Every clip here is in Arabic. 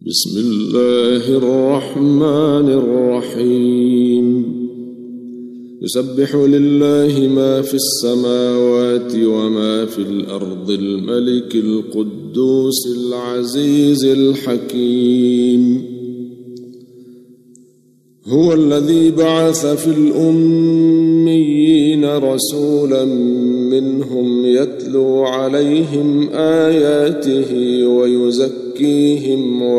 بسم الله الرحمن الرحيم يسبح لله ما في السماوات وما في الأرض الملك القدوس العزيز الحكيم هو الذي بعث في الأميين رسولا منهم يتلو عليهم آياته ويزكيهم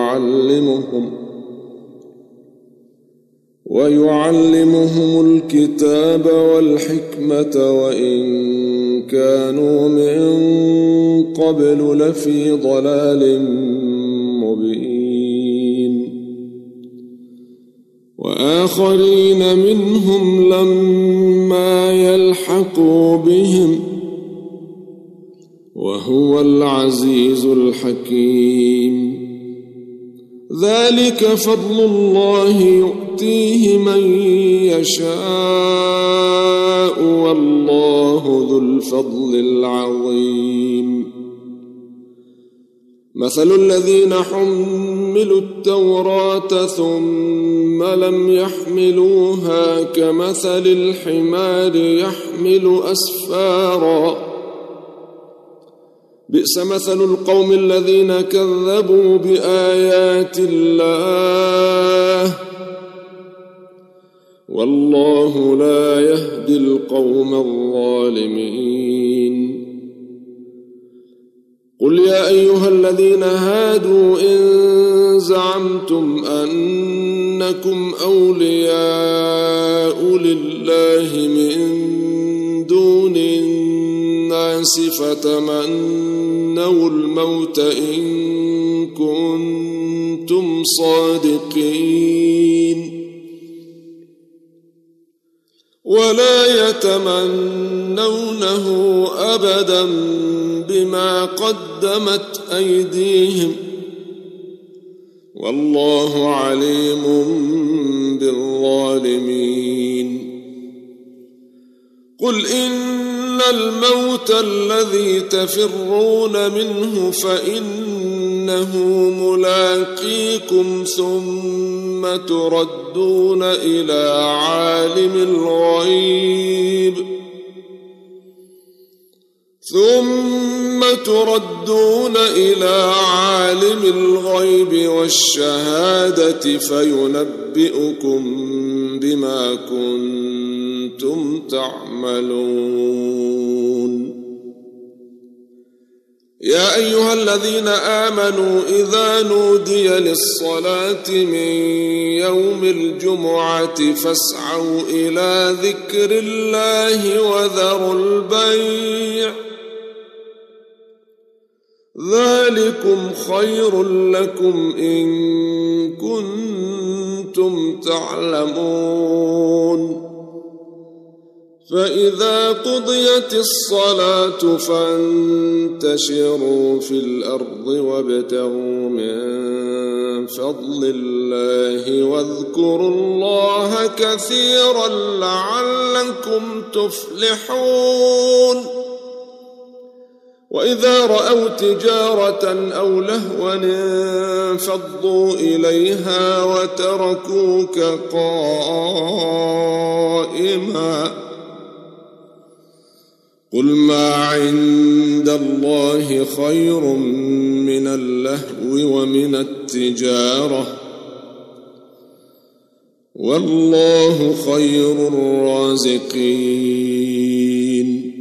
ويعلمهم الكتاب والحكمة وإن كانوا من قبل لفي ضلال مبين وآخرين منهم لما يلحقوا بهم وهو العزيز الحكيم ذلك فضل الله يؤتيه من يشاء والله ذو الفضل العظيم مثل الذين حملوا التوراة ثم لم يحملوها كمثل الحمار يحمل أسفارا بئس مثل القوم الذين كذبوا بآيات الله والله لا يهدي القوم الظالمين قل يا أيها الذين هادوا إن زعمتم أنكم أولياء لله من دون الناس فتمنوا الموت إن كنتم صادقين ولا يتمنونه أبدا بما قدمت أيديهم والله عليم بالظالمين قل إن الموت الذي تفرون منه فإنه ملاقيكم ثم تردون إلى عالم الغيب والشهادة فينبئكم بما كنتم تعملون يا أيها الذين آمنوا إذا نودي للصلاة من يوم الجمعة فاسعوا إلى ذكر الله وذروا البيع ذلكم خير لكم إن كنتم تعلمون فإذا قضيت الصلاة فانتشروا في الأرض وابتغوا من فضل الله واذكروا الله كثيرا لعلكم تفلحون وإذا رأوا تجارة أو لهوا انفضوا إليها وتركوك قائما قل ما عند الله خير من اللهو ومن التجارة والله خير الرازقين